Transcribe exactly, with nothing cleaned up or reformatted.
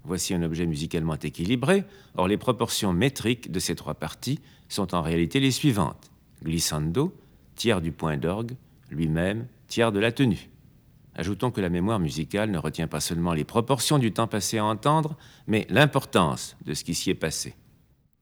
Voici un objet musicalement équilibré. Or, les proportions métriques de ces trois parties sont en réalité les suivantes. Glissando, tiers du point d'orgue, lui-même, tiers de la tenue. Ajoutons que la mémoire musicale ne retient pas seulement les proportions du temps passé à entendre, mais l'importance de ce qui s'y est passé.